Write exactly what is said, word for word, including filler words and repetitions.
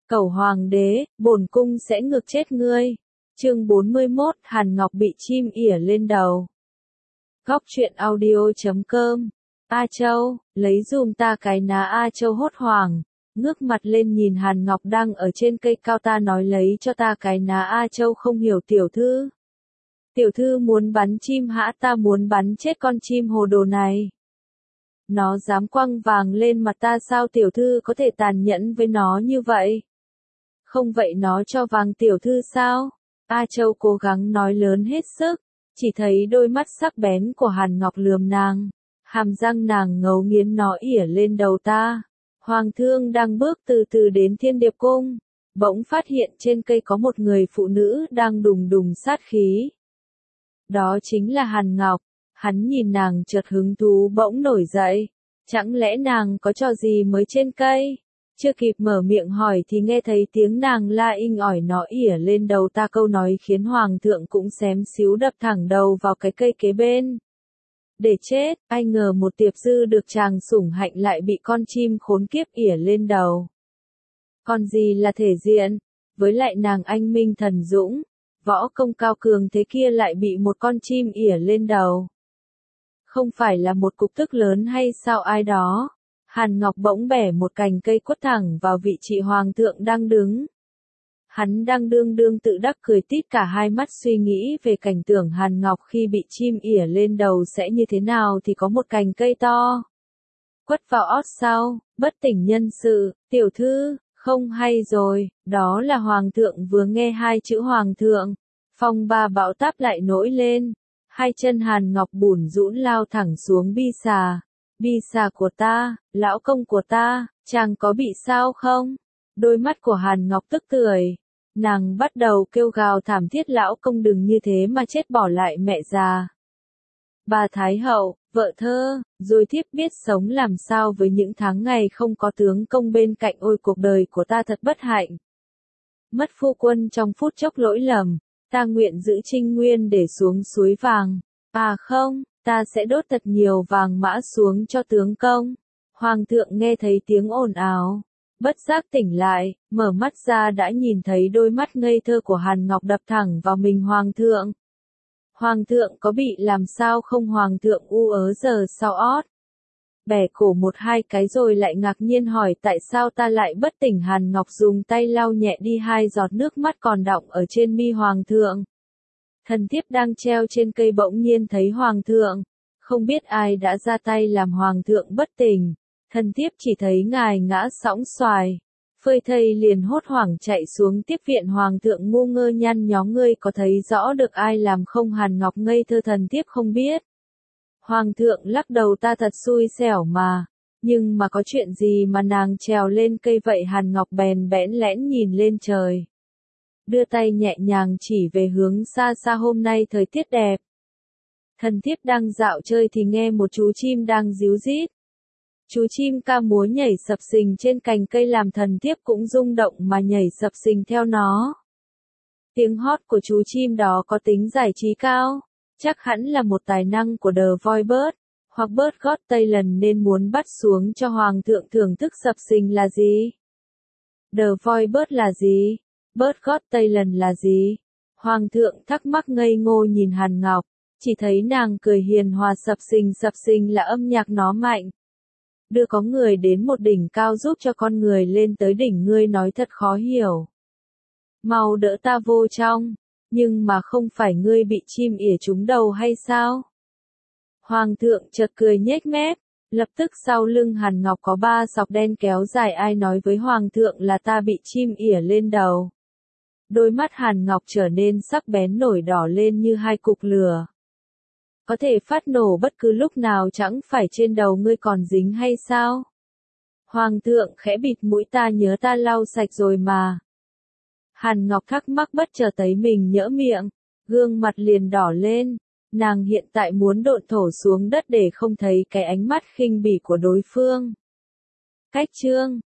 Cẩu hoàng đế, bổn cung sẽ ngược chết ngươi. Chương bốn mươi mốt, Hàn Ngọc bị chim ỉa lên đầu. Góc truyện audio chấm com. A Châu, lấy dùm ta cái ná. A Châu hốt hoảng, ngước mặt lên nhìn Hàn Ngọc đang ở trên cây cao. Ta nói lấy cho ta cái ná. A Châu không hiểu. Tiểu thư. Tiểu thư muốn bắn chim hả? Ta muốn bắn chết con chim hồ đồ này. Nó dám quăng vàng lên mặt ta sao? Tiểu thư có thể tàn nhẫn với nó như vậy? Không vậy nó cho vàng tiểu thư sao? A Châu cố gắng nói lớn hết sức, chỉ thấy đôi mắt sắc bén của Hàn Ngọc lườm nàng, hàm răng nàng ngấu nghiến. Nó ỉa lên đầu ta. Hoàng thương đang bước từ từ đến Thiên Điệp Cung, bỗng phát hiện trên cây có một người phụ nữ đang đùng đùng sát khí. Đó chính là Hàn Ngọc. Hắn nhìn nàng chợt hứng thú bỗng nổi dậy. Chẳng lẽ nàng có trò gì mới trên cây? Chưa kịp mở miệng hỏi thì nghe thấy tiếng nàng la inh ỏi. Nó ỉa lên đầu ta. Câu nói khiến hoàng thượng cũng xém xíu đập thẳng đầu vào cái cây kế bên. Để chết, ai ngờ một tiệp dư được chàng sủng hạnh lại bị con chim khốn kiếp ỉa lên đầu. Còn gì là thể diện, với lại nàng anh minh thần dũng, võ công cao cường thế kia lại bị một con chim ỉa lên đầu. Không phải là một cục tức lớn hay sao? Ai đó? Hàn Ngọc bỗng bẻ một cành cây quất thẳng vào vị trí hoàng thượng đang đứng. Hắn đang đương đương tự đắc cười tít cả hai mắt, suy nghĩ về cảnh tượng Hàn Ngọc khi bị chim ỉa lên đầu sẽ như thế nào thì có một cành cây to quất vào ót sau. Bất tỉnh nhân sự, tiểu thư, không hay rồi. Đó là hoàng thượng. Vừa nghe hai chữ hoàng thượng, phong ba bão táp lại nổi lên. Hai chân Hàn Ngọc bủn rũn lao thẳng xuống. Bi xà, bi xà của ta, lão công của ta, chàng có bị sao không? Đôi mắt của Hàn Ngọc tức tưởi, nàng bắt đầu kêu gào thảm thiết. Lão công đừng như thế mà chết bỏ lại mẹ già. Bà Thái Hậu, vợ thơ, rồi thiếp biết sống làm sao với những tháng ngày không có tướng công bên cạnh. Ôi cuộc đời của ta thật bất hạnh. Mất phu quân trong phút chốc lỗi lầm, ta nguyện giữ Trinh Nguyên để xuống suối vàng. À không, ta sẽ đốt thật nhiều vàng mã xuống cho tướng công. Hoàng thượng nghe thấy tiếng ồn ào, bất giác tỉnh lại, mở mắt ra đã nhìn thấy đôi mắt ngây thơ của Hàn Ngọc đập thẳng vào mình. Hoàng thượng, Hoàng thượng có bị làm sao không? Hoàng thượng u ớ giờ sau ót, bẻ cổ một hai cái rồi lại ngạc nhiên hỏi tại sao ta lại bất tỉnh. Hàn Ngọc dùng tay lau nhẹ đi hai giọt nước mắt còn đọng ở trên mi hoàng thượng. Thần thiếp đang treo trên cây bỗng nhiên thấy hoàng thượng, không biết ai đã ra tay làm hoàng thượng bất tỉnh. Thần thiếp chỉ thấy ngài ngã sõng xoài, phơi thây liền hốt hoảng chạy xuống tiếp viện. Hoàng thượng ngu ngơ nhăn nhó. Ngươi có thấy rõ được ai làm không? Hàn Ngọc ngây thơ. Thần thiếp không biết. Hoàng thượng lắc đầu. Ta thật xui xẻo mà. Nhưng mà có chuyện gì mà nàng trèo lên cây vậy? Hàn Ngọc bèn bẽn lẽn nhìn lên trời, đưa tay nhẹ nhàng chỉ về hướng xa xa. Hôm nay thời tiết đẹp. Thần thiếp đang dạo chơi thì nghe một chú chim đang ríu rít. Chú chim ca múa nhảy sập sình trên cành cây làm thần thiếp cũng rung động mà nhảy sập sình theo nó. Tiếng hót của chú chim đó có tính giải trí cao, chắc hẳn là một tài năng của The Voice Bird, hoặc Bird Got Talent nên muốn bắt xuống cho hoàng thượng thưởng thức. Sập sình là gì? The Voice Bird là gì? Bird Got Talent là gì? Hoàng thượng thắc mắc ngây ngô nhìn Hàn Ngọc, chỉ thấy nàng cười hiền hòa. Sập sình, sập sình là âm nhạc nó mạnh. Đưa có người đến một đỉnh cao giúp cho con người lên tới đỉnh. Ngươi nói thật khó hiểu. Mau đỡ ta vô trong. Nhưng mà không phải ngươi bị chim ỉa trúng đầu hay sao? Hoàng thượng chợt cười nhếch mép. Lập tức sau lưng Hàn Ngọc có ba sọc đen kéo dài. Ai nói với hoàng thượng là ta bị chim ỉa lên đầu? Đôi mắt Hàn Ngọc trở nên sắc bén nổi đỏ lên như hai cục lửa. Có thể phát nổ bất cứ lúc nào, chẳng phải trên đầu ngươi còn dính hay sao? Hoàng thượng khẽ bịt mũi. Ta nhớ ta lau sạch rồi mà. Hàn Ngọc thắc mắc bất chợt thấy mình nhỡ miệng, gương mặt liền đỏ lên. Nàng hiện tại muốn độn thổ xuống đất để không thấy cái ánh mắt khinh bỉ của đối phương. Cách chương